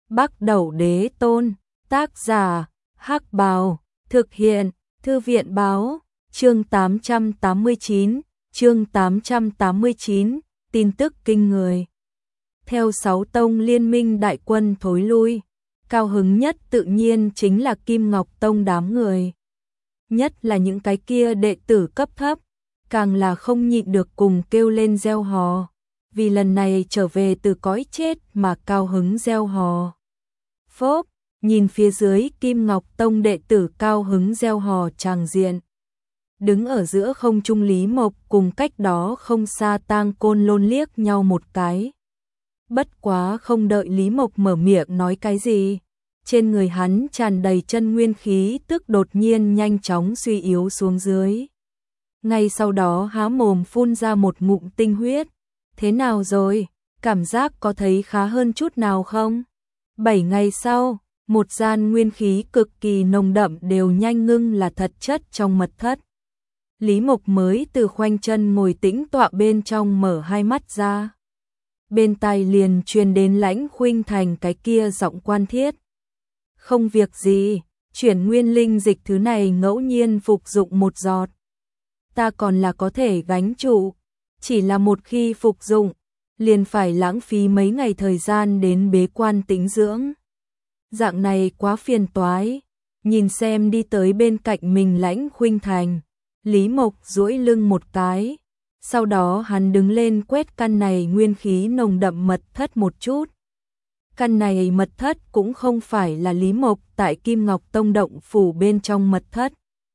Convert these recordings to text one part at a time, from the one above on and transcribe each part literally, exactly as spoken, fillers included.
Bắc Đẩu Đế Tôn, tác giả, Hắc Bào, thực hiện, Thư viện Báo, chương tám trăm tám mươi chín, chương tám trăm tám mươi chín, tin tức kinh người. Theo sáu tông liên minh đại quân thối lui, cao hứng nhất tự nhiên chính là Kim Ngọc Tông đám người. Nhất là những cái kia đệ tử cấp thấp, càng là không nhịn được cùng kêu lên reo hò, vì lần này trở về từ cõi chết mà cao hứng reo hò. Phốp, nhìn phía dưới Kim Ngọc Tông đệ tử cao hứng reo hò tràng diện. Đứng ở giữa không trung Lý Mộc cùng cách đó không xa Tang Côn Lôn liếc nhau một cái. Bất quá không đợi Lý Mộc mở miệng nói cái gì, trên người hắn tràn đầy chân nguyên khí tức đột nhiên nhanh chóng suy yếu xuống dưới. Ngay sau đó há mồm phun ra một ngụm tinh huyết. Thế nào rồi, cảm giác có thấy khá hơn chút nào không? Bảy ngày sau, một gian nguyên khí cực kỳ nồng đậm đều nhanh ngưng là thật chất trong mật thất. Lý Mộc mới từ khoanh chân ngồi tĩnh tọa bên trong mở hai mắt ra. Bên tai liền truyền đến Lãnh Khuynh Thành cái kia giọng quan thiết. Không việc gì, chuyển nguyên linh dịch thứ này ngẫu nhiên phục dụng một giọt. Ta còn là có thể gánh trụ, chỉ là một khi phục dụng, liền phải lãng phí mấy ngày thời gian đến bế quan tĩnh dưỡng. Dạng này quá phiền toái, nhìn xem đi tới bên cạnh mình Lãnh Khuynh Thành, Lý Mộc duỗi lưng một cái, sau đó hắn đứng lên quét căn này nguyên khí nồng đậm mật thất một chút. Căn này mật thất cũng không phải là Lý Mộc tại Kim Ngọc Tông động phủ bên trong mật thất,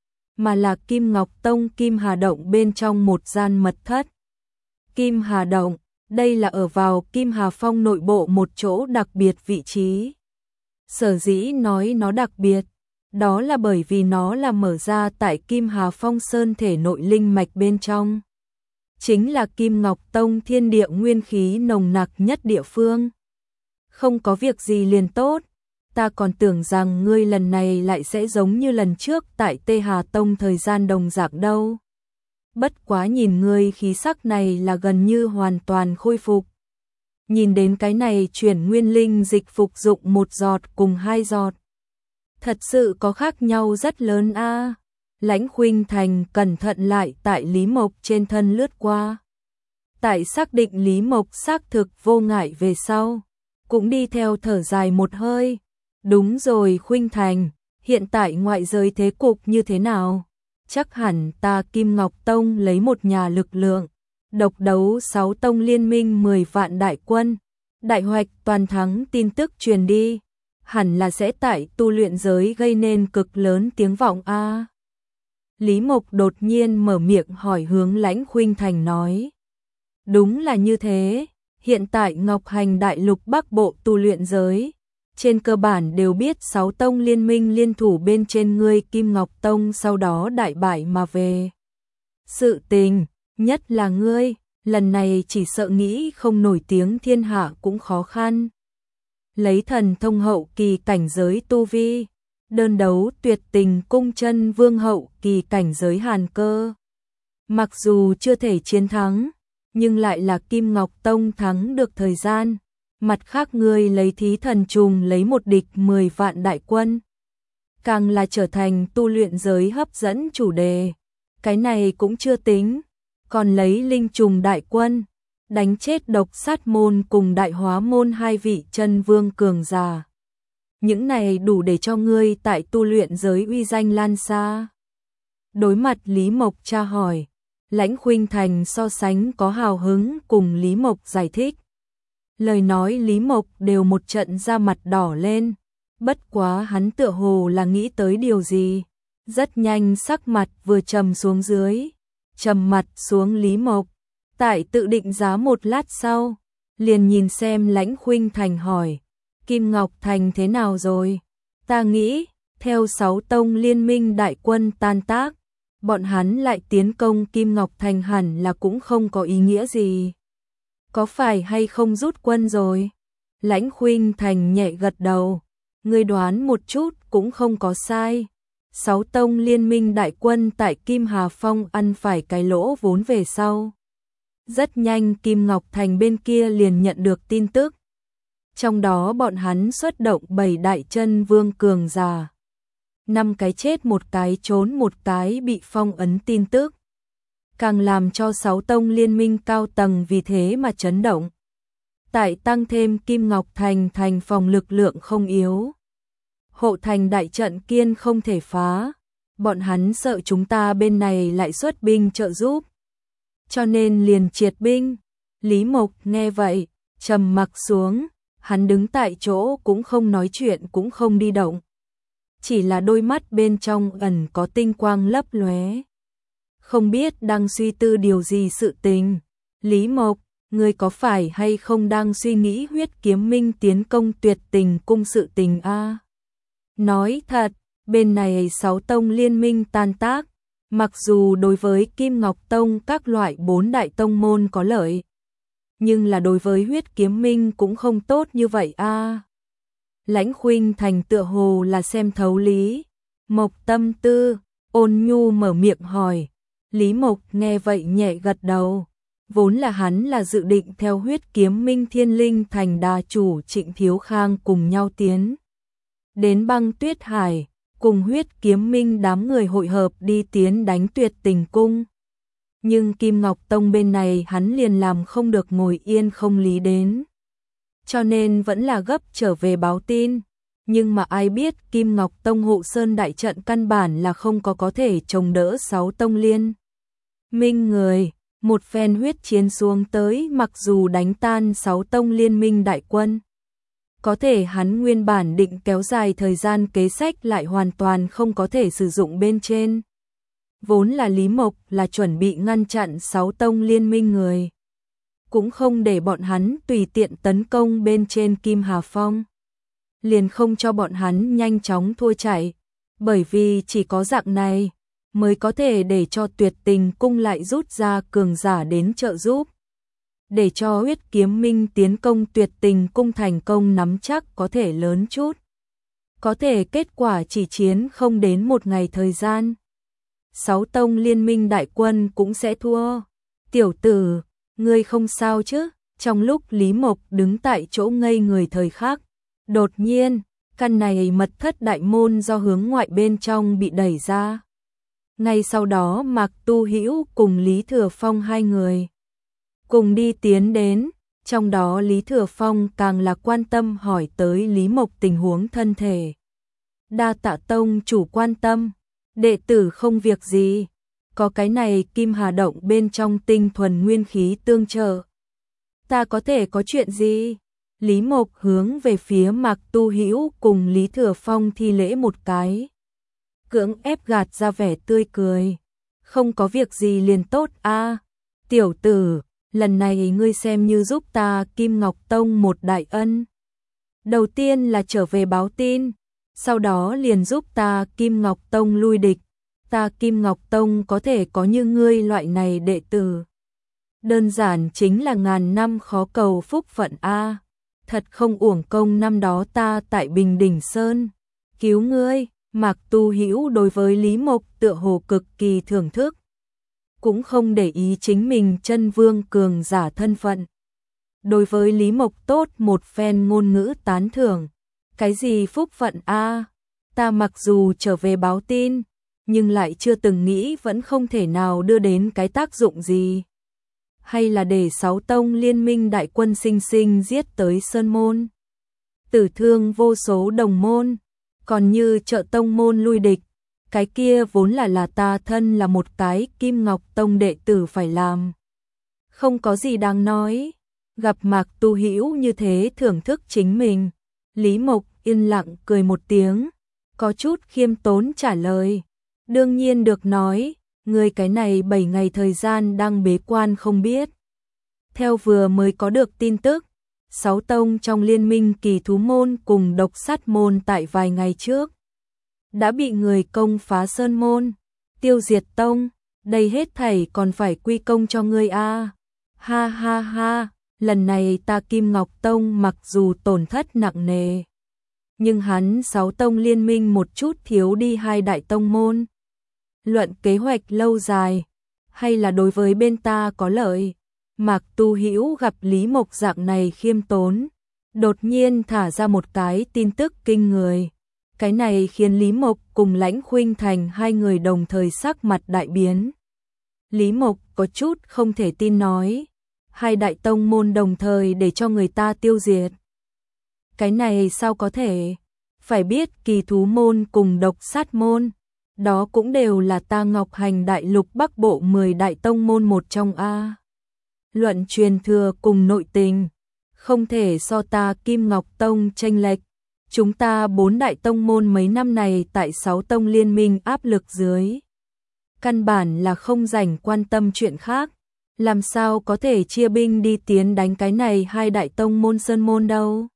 mà là Kim Ngọc Tông Kim Hà Động bên trong một gian mật thất. Kim Hà Động, đây là ở vào Kim Hà Phong nội bộ một chỗ đặc biệt vị trí. Sở dĩ nói nó đặc biệt, đó là bởi vì nó là mở ra tại Kim Hà Phong Sơn thể nội linh mạch bên trong. Chính là Kim Ngọc Tông thiên địa nguyên khí nồng nặc nhất địa phương. Không có việc gì liền tốt, ta còn tưởng rằng ngươi lần này lại sẽ giống như lần trước tại Tê Hà Tông thời gian đồng dạng đâu. Bất quá nhìn ngươi khí sắc này là gần như hoàn toàn khôi phục. Nhìn đến cái này chuyển nguyên linh dịch phục dụng một giọt cùng hai giọt. Thật sự có khác nhau rất lớn a. À. Lãnh Khuynh Thành cẩn thận lại tại Lý Mộc trên thân lướt qua. Tại xác định Lý Mộc xác thực vô ngại về sau, cũng đi theo thở dài một hơi. Đúng rồi Khuynh Thành, hiện tại ngoại giới thế cục như thế nào? Chắc hẳn ta Kim Ngọc Tông lấy một nhà lực lượng, độc đấu sáu tông liên minh mười vạn đại quân, đại hoạch toàn thắng tin tức truyền đi, hẳn là sẽ tại tu luyện giới gây nên cực lớn tiếng vọng a. À. Lý Mộc đột nhiên mở miệng hỏi hướng Lãnh Khuynh Thành nói. Đúng là như thế, hiện tại Ngọc Hành đại lục Bắc Bộ tu luyện giới, trên cơ bản đều biết sáu tông liên minh liên thủ bên trên ngươi Kim Ngọc Tông sau đó đại bại mà về. Sự tình, nhất là ngươi, lần này chỉ sợ nghĩ không nổi tiếng thiên hạ cũng khó khăn. Lấy thần thông hậu kỳ cảnh giới tu vi, đơn đấu tuyệt tình cung chân vương hậu kỳ cảnh giới hàn cơ. Mặc dù chưa thể chiến thắng, nhưng lại là Kim Ngọc Tông thắng được thời gian. Mặt khác ngươi lấy thí thần trùng lấy một địch mười vạn đại quân, càng là trở thành tu luyện giới hấp dẫn chủ đề. Cái này cũng chưa tính, còn lấy linh trùng đại quân, đánh chết độc sát môn cùng đại hóa môn hai vị chân vương cường giả. Những này đủ để cho ngươi tại tu luyện giới uy danh lan xa. Đối mặt Lý Mộc tra hỏi, Lãnh Khuynh Thành so sánh có hào hứng cùng Lý Mộc giải thích. Lời nói Lý Mộc đều một trận ra mặt đỏ lên, bất quá hắn tựa hồ là nghĩ tới điều gì, rất nhanh sắc mặt vừa trầm xuống dưới, trầm mặt xuống Lý Mộc, tại tự định giá một lát sau, liền nhìn xem Lãnh Khuynh Thành hỏi, Kim Ngọc Thành thế nào rồi? Ta nghĩ, theo sáu tông liên minh đại quân tan tác, bọn hắn lại tiến công Kim Ngọc Thành hẳn là cũng không có ý nghĩa gì. Có phải hay không rút quân rồi? Lãnh Khuynh Thành nhẹ gật đầu, ngươi đoán một chút cũng không có sai. Sáu tông liên minh đại quân tại Kim Hà Phong ăn phải cái lỗ vốn về sau. Rất nhanh Kim Ngọc Thành bên kia liền nhận được tin tức. Trong đó bọn hắn xuất động bảy đại chân vương cường giả. Năm cái chết một cái trốn một cái bị phong ấn tin tức. Càng làm cho sáu tông liên minh cao tầng vì thế mà chấn động. Tại tăng thêm Kim Ngọc Thành thành phòng lực lượng không yếu. Hộ thành đại trận kiên không thể phá. Bọn hắn sợ chúng ta bên này lại xuất binh trợ giúp. Cho nên liền triệt binh. Lý Mộc nghe vậy, trầm mặc xuống. Hắn đứng tại chỗ cũng không nói chuyện cũng không đi động. Chỉ là đôi mắt bên trong ẩn có tinh quang lấp lóe. Không biết đang suy tư điều gì sự tình. Lý Mộc, ngươi có phải hay không đang suy nghĩ huyết kiếm minh tiến công tuyệt tình cung sự tình a? Nói thật, bên này sáu tông liên minh tan tác, mặc dù đối với Kim Ngọc Tông các loại bốn đại tông môn có lợi, nhưng là đối với huyết kiếm minh cũng không tốt như vậy a. Lãnh Khuynh Thành tựa hồ là xem thấu Lý Mộc tâm tư, ôn nhu mở miệng hỏi. Lý Mộc nghe vậy nhẹ gật đầu. Vốn là hắn là dự định theo huyết kiếm minh Thiên Linh Thành đà chủ Trịnh Thiếu Khang cùng nhau tiến đến Băng Tuyết Hải, cùng huyết kiếm minh đám người hội hợp đi tiến đánh tuyệt tình cung. Nhưng Kim Ngọc Tông bên này hắn liền làm không được ngồi yên không lý đến. Cho nên vẫn là gấp trở về báo tin. Nhưng mà ai biết Kim Ngọc Tông hộ sơn đại trận căn bản là không có có thể chống đỡ sáu tông liên minh người. Một phen huyết chiến xuống tới mặc dù đánh tan sáu tông liên minh đại quân. Có thể hắn nguyên bản định kéo dài thời gian kế sách lại hoàn toàn không có thể sử dụng bên trên. Vốn là Lý Mộc là chuẩn bị ngăn chặn sáu tông liên minh người. Cũng không để bọn hắn tùy tiện tấn công bên trên Kim Hà Phong. Liền không cho bọn hắn nhanh chóng thua chạy. Bởi vì chỉ có dạng này mới có thể để cho tuyệt tình cung lại rút ra cường giả đến trợ giúp. Để cho huyết kiếm minh tiến công tuyệt tình cung thành công nắm chắc có thể lớn chút. Có thể kết quả chỉ chiến không đến một ngày thời gian. Sáu tông liên minh đại quân cũng sẽ thua. Tiểu tử, ngươi không sao chứ? Trong lúc Lý Mộc đứng tại chỗ ngây người thời khắc, đột nhiên, căn này mật thất đại môn do hướng ngoại bên trong bị đẩy ra. Ngay sau đó Mạc Tu Hữu cùng Lý Thừa Phong hai người cùng đi tiến đến, trong đó Lý Thừa Phong càng là quan tâm hỏi tới Lý Mộc tình huống thân thể. Đa tạ tông chủ quan tâm, đệ tử không việc gì, có cái này Kim Hà Động bên trong tinh thuần nguyên khí tương trợ. Ta có thể có chuyện gì? Lý Mộc hướng về phía Mạc Tu Hữu cùng Lý Thừa Phong thi lễ một cái. Cưỡng ép gạt ra vẻ tươi cười. Không có việc gì liền tốt a. Tiểu tử, lần này ngươi xem như giúp ta Kim Ngọc Tông một đại ân. Đầu tiên là trở về báo tin, sau đó liền giúp ta Kim Ngọc Tông lui địch. Ta Kim Ngọc Tông có thể có như ngươi loại này đệ tử. Đơn giản chính là ngàn năm khó cầu phúc phận a. Thật không uổng công năm đó ta tại Bình Đỉnh Sơn cứu ngươi. Mạc Tu Hữu đối với Lý Mộc tựa hồ cực kỳ thưởng thức, cũng không để ý chính mình chân vương cường giả thân phận. Đối với Lý Mộc tốt một phen ngôn ngữ tán thưởng. Cái gì phúc phận a? Ta mặc dù trở về báo tin, nhưng lại chưa từng nghĩ vẫn không thể nào đưa đến cái tác dụng gì. Hay là để sáu tông liên minh đại quân sinh sinh giết tới Sơn Môn, tử thương vô số đồng môn. Còn như trợ tông môn lui địch, cái kia vốn là là ta thân là một cái Kim Ngọc Tông đệ tử phải làm. Không có gì đáng nói. Gặp Mạc Tu Hữu như thế thưởng thức chính mình, Lý Mộc yên lặng cười một tiếng, có chút khiêm tốn trả lời. Đương nhiên được nói, người cái này bảy ngày thời gian đang bế quan không biết. Theo vừa mới có được tin tức, sáu tông trong liên minh kỳ thú môn cùng độc sát môn tại vài ngày trước đã bị người công phá sơn môn, tiêu diệt tông, đây hết thảy còn phải quy công cho ngươi a. Ha ha ha, lần này ta Kim Ngọc Tông mặc dù tổn thất nặng nề, nhưng hắn sáu tông liên minh một chút thiếu đi hai đại tông môn. Luận kế hoạch lâu dài, hay là đối với bên ta có lợi. Mạc Tu Hữu gặp Lý Mộc dạng này khiêm tốn, đột nhiên thả ra một cái tin tức kinh người. Cái này khiến Lý Mộc cùng Lãnh Khuynh Thành hai người đồng thời sắc mặt đại biến. Lý Mộc có chút không thể tin nói, hai đại tông môn đồng thời để cho người ta tiêu diệt. Cái này sao có thể? Phải biết Kỳ Thú môn cùng Độc Sát môn, đó cũng đều là ta Ngọc Hành đại lục Bắc Bộ mười đại tông môn một trong a. Luận truyền thừa cùng nội tình, không thể so ta Kim Ngọc Tông chênh lệch. Chúng ta bốn đại tông môn mấy năm này tại sáu tông liên minh áp lực dưới, căn bản là không rảnh quan tâm chuyện khác, làm sao có thể chia binh đi tiến đánh cái này hai đại tông môn sơn môn đâu.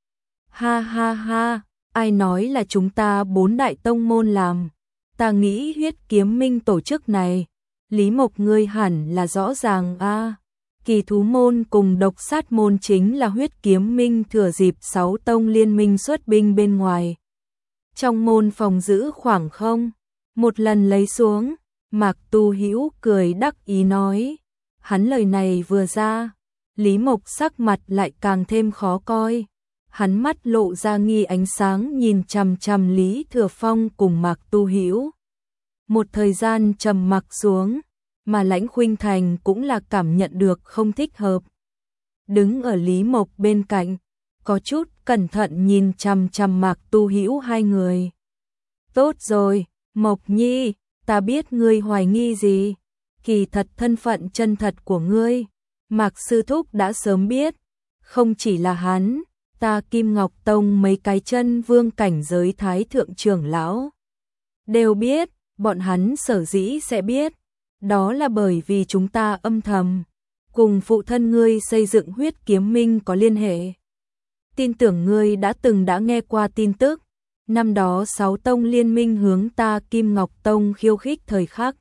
Ha ha ha, ai nói là chúng ta bốn đại tông môn làm, ta nghĩ Huyết Kiếm Minh tổ chức này, Lý Mộc ngươi hẳn là rõ ràng a. Kỳ Thú môn cùng Độc Sát môn chính là Huyết Kiếm Minh thừa dịp sáu tông liên minh xuất binh bên ngoài. Trong môn phòng giữ khoảng không, một lần lấy xuống, Mạc Tu Hữu cười đắc ý nói. Hắn lời này vừa ra, Lý Mộc sắc mặt lại càng thêm khó coi. Hắn mắt lộ ra nghi ánh sáng nhìn chằm chằm Lý Thừa Phong cùng Mạc Tu Hữu. Một thời gian trầm mặc xuống, mà Lãnh Khuynh Thành cũng là cảm nhận được không thích hợp. Đứng ở Lý Mộc bên cạnh, có chút cẩn thận nhìn chằm chằm Mạc Tu Hữu hai người. Tốt rồi, Mộc Nhi, ta biết ngươi hoài nghi gì, kỳ thật thân phận chân thật của ngươi, Mạc sư thúc đã sớm biết, không chỉ là hắn, ta Kim Ngọc Tông mấy cái chân vương cảnh giới thái thượng trưởng lão đều biết, bọn hắn sở dĩ sẽ biết, đó là bởi vì chúng ta âm thầm cùng phụ thân ngươi xây dựng Huyết Kiếm Minh có liên hệ. Tin tưởng ngươi đã từng đã nghe qua tin tức, năm đó sáu tông liên minh hướng ta Kim Ngọc Tông khiêu khích thời khắc.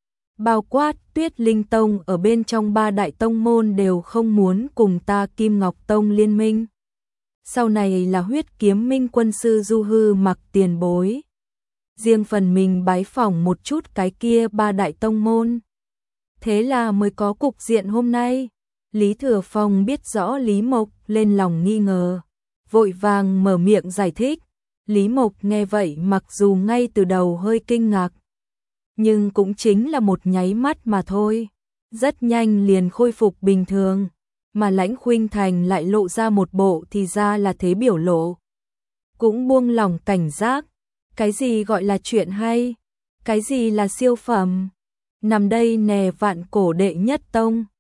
Bao quát Tuyết Linh Tông ở bên trong ba đại tông môn đều không muốn cùng ta Kim Ngọc Tông liên minh. Sau này là Huyết Kiếm Minh quân sư Du Hư Mặc tiền bối. Riêng phần mình bái phỏng một chút cái kia ba đại tông môn. Thế là mới có cục diện hôm nay. Lý Thừa Phong biết rõ Lý Mộc lên lòng nghi ngờ, vội vàng mở miệng giải thích. Lý Mộc nghe vậy mặc dù ngay từ đầu hơi kinh ngạc, nhưng cũng chính là một nháy mắt mà thôi, rất nhanh liền khôi phục bình thường, mà Lãnh Khuynh Thành lại lộ ra một bộ thì ra là thế biểu lộ. Cũng buông lòng cảnh giác, cái gì gọi là chuyện hay, cái gì là siêu phẩm, nằm đây nè vạn cổ đệ nhất tông,